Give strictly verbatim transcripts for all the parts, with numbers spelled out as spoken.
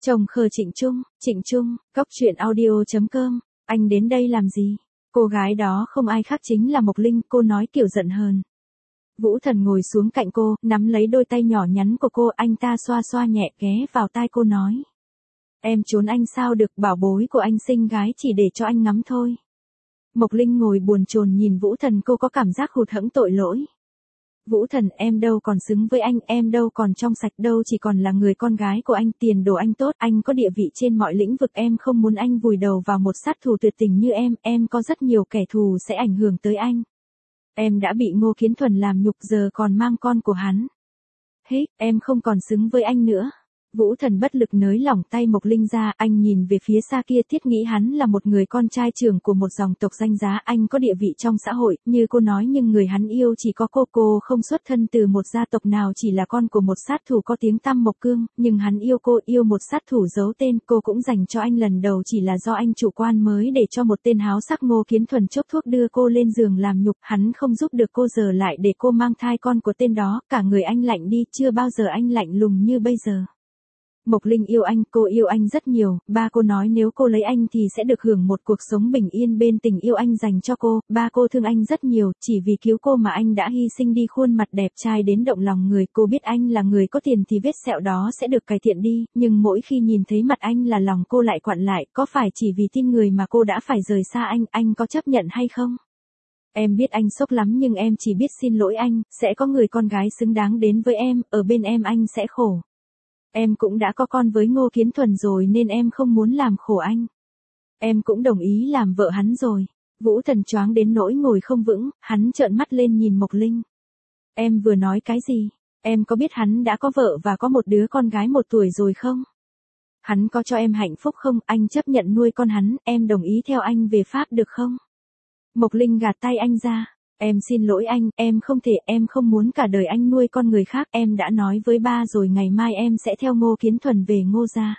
Chồng khờ Trịnh Trung, Trịnh Trung, cốc truyện audio chấm com, anh đến đây làm gì? Cô gái đó không ai khác chính là Mộc Linh, cô nói kiểu giận hờn. Vũ Thần ngồi xuống cạnh cô, nắm lấy đôi tay nhỏ nhắn của cô, anh ta xoa xoa nhẹ ghé vào tai cô nói. Em trốn anh sao được, bảo bối của anh xinh gái chỉ để cho anh ngắm thôi. Mộc Linh ngồi buồn chồn nhìn Vũ Thần, cô có cảm giác hụt hẫng tội lỗi. Vũ Thần, em đâu còn xứng với anh, em đâu còn trong sạch đâu, chỉ còn là người con gái của anh, tiền đồ anh tốt, anh có địa vị trên mọi lĩnh vực, em không muốn anh vùi đầu vào một sát thủ tuyệt tình như em, em có rất nhiều kẻ thù sẽ ảnh hưởng tới anh. Em đã bị Ngô Kiến Thuần làm nhục, giờ còn mang con của hắn. Hít, em không còn xứng với anh nữa. Vũ Thần bất lực nới lỏng tay Mộc Linh ra, anh nhìn về phía xa kia, thiết nghĩ hắn là một người con trai trưởng của một dòng tộc danh giá, anh có địa vị trong xã hội, như cô nói, nhưng người hắn yêu chỉ có cô, cô không xuất thân từ một gia tộc nào, chỉ là con của một sát thủ có tiếng tăm Mộc Cương, nhưng hắn yêu cô, yêu một sát thủ giấu tên, cô cũng dành cho anh lần đầu chỉ là do anh chủ quan mới để cho một tên háo sắc Ngô Kiến Thuần chốc thuốc đưa cô lên giường làm nhục, hắn không giúp được cô, giờ lại để cô mang thai con của tên đó, cả người anh lạnh đi, chưa bao giờ anh lạnh lùng như bây giờ. Mộc Linh yêu anh, cô yêu anh rất nhiều, ba cô nói nếu cô lấy anh thì sẽ được hưởng một cuộc sống bình yên bên tình yêu anh dành cho cô, ba cô thương anh rất nhiều, chỉ vì cứu cô mà anh đã hy sinh đi khuôn mặt đẹp trai đến động lòng người, cô biết anh là người có tiền thì vết sẹo đó sẽ được cải thiện đi, nhưng mỗi khi nhìn thấy mặt anh là lòng cô lại quặn lại, có phải chỉ vì tin người mà cô đã phải rời xa anh, anh có chấp nhận hay không? Em biết anh sốc lắm nhưng em chỉ biết xin lỗi anh, sẽ có người con gái xứng đáng đến với em, ở bên em anh sẽ khổ. Em cũng đã có con với Ngô Kiến Thuần rồi nên em không muốn làm khổ anh. Em cũng đồng ý làm vợ hắn rồi. Vũ Thần choáng đến nỗi ngồi không vững, hắn trợn mắt lên nhìn Mộc Linh. Em vừa nói cái gì? Em có biết hắn đã có vợ và có một đứa con gái một tuổi rồi không? Hắn có cho em hạnh phúc không? Anh chấp nhận nuôi con hắn, em đồng ý theo anh về Pháp được không? Mộc Linh gạt tay anh ra. Em xin lỗi anh, em không thể, em không muốn cả đời anh nuôi con người khác, em đã nói với ba rồi, ngày mai em sẽ theo Ngô Kiến Thuần về Ngô gia.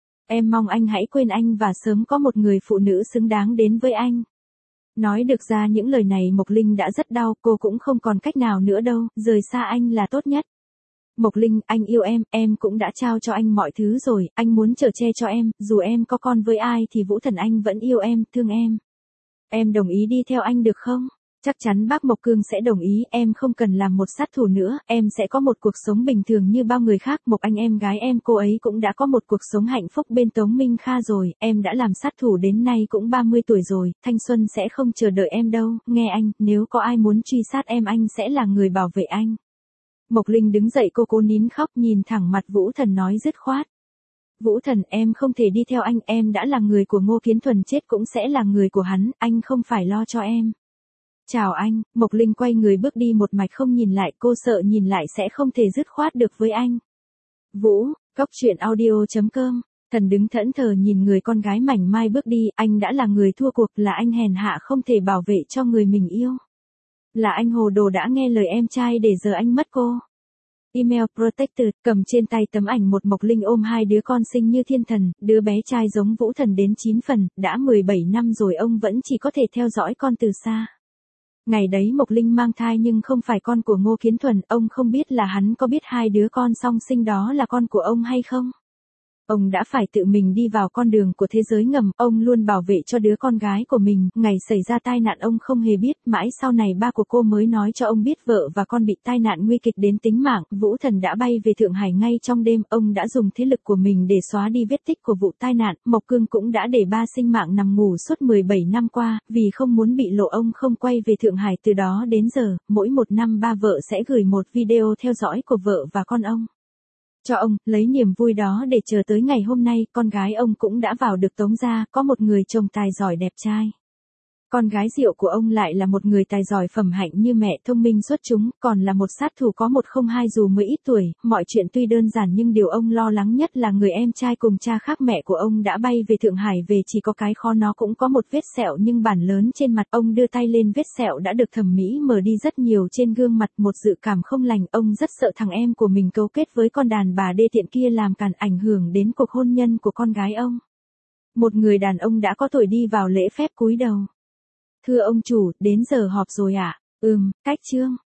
Em mong anh hãy quên anh và sớm có một người phụ nữ xứng đáng đến với anh. Nói được ra những lời này Mộc Linh đã rất đau, cô cũng không còn cách nào nữa đâu, rời xa anh là tốt nhất. Mộc Linh, anh yêu em, em cũng đã trao cho anh mọi thứ rồi, anh muốn chở che cho em, dù em có con với ai thì Vũ Thần anh vẫn yêu em, thương em. Em đồng ý đi theo anh được không? Chắc chắn bác Mộc Cương sẽ đồng ý, em không cần làm một sát thủ nữa, em sẽ có một cuộc sống bình thường như bao người khác, Mộc Anh em gái em, cô ấy cũng đã có một cuộc sống hạnh phúc bên Tống Minh Kha rồi, em đã làm sát thủ đến nay cũng ba mươi tuổi rồi, thanh xuân sẽ không chờ đợi em đâu, nghe anh, nếu có ai muốn truy sát em anh sẽ là người bảo vệ anh. Mộc Linh đứng dậy, cô cố nín khóc nhìn thẳng mặt Vũ Thần nói dứt khoát. Vũ Thần, em không thể đi theo anh, em đã là người của Ngô Kiến Thuần, chết cũng sẽ là người của hắn, anh không phải lo cho em. Chào anh, Mộc Linh quay người bước đi một mạch không nhìn lại, cô sợ nhìn lại sẽ không thể dứt khoát được với anh. Vũ, cốc truyện audio chấm com, Thần đứng thẫn thờ nhìn người con gái mảnh mai bước đi, anh đã là người thua cuộc, là anh hèn hạ không thể bảo vệ cho người mình yêu. Là anh hồ đồ đã nghe lời em trai để giờ anh mất cô. Email Protected, cầm trên tay tấm ảnh một Mộc Linh ôm hai đứa con xinh như thiên thần, đứa bé trai giống Vũ Thần đến chín phần, đã mười bảy năm rồi ông vẫn chỉ có thể theo dõi con từ xa. Ngày đấy Mộc Linh mang thai nhưng không phải con của Ngô Kiến Thuần, ông không biết là hắn có biết hai đứa con song sinh đó là con của ông hay không. Ông đã phải tự mình đi vào con đường của thế giới ngầm, ông luôn bảo vệ cho đứa con gái của mình, ngày xảy ra tai nạn ông không hề biết, mãi sau này ba của cô mới nói cho ông biết vợ và con bị tai nạn nguy kịch đến tính mạng, Vũ Thần đã bay về Thượng Hải ngay trong đêm, ông đã dùng thế lực của mình để xóa đi vết tích của vụ tai nạn, Mộc Cương cũng đã để ba sinh mạng nằm ngủ suốt mười bảy năm qua, vì không muốn bị lộ ông không quay về Thượng Hải, từ đó đến giờ, mỗi một năm ba vợ sẽ gửi một video theo dõi của vợ và con ông. Cho ông, lấy niềm vui đó để chờ tới ngày hôm nay, con gái ông cũng đã vào được Tống gia, có một người chồng tài giỏi đẹp trai. Con gái Diệu của ông lại là một người tài giỏi phẩm hạnh như mẹ, thông minh xuất chúng, còn là một sát thủ có một không hai dù mới ít tuổi, mọi chuyện tuy đơn giản nhưng điều ông lo lắng nhất là người em trai cùng cha khác mẹ của ông đã bay về Thượng Hải về, chỉ có cái khó nó cũng có một vết sẹo nhưng bản lớn trên mặt, ông đưa tay lên vết sẹo đã được thẩm mỹ mở đi rất nhiều trên gương mặt, một dự cảm không lành, ông rất sợ thằng em của mình cấu kết với con đàn bà đê tiện kia làm cản ảnh hưởng đến cuộc hôn nhân của con gái ông. Một người đàn ông đã có tuổi đi vào lễ phép cúi đầu. Thưa ông chủ, đến giờ họp rồi ạ. À? Ừm, cách chương.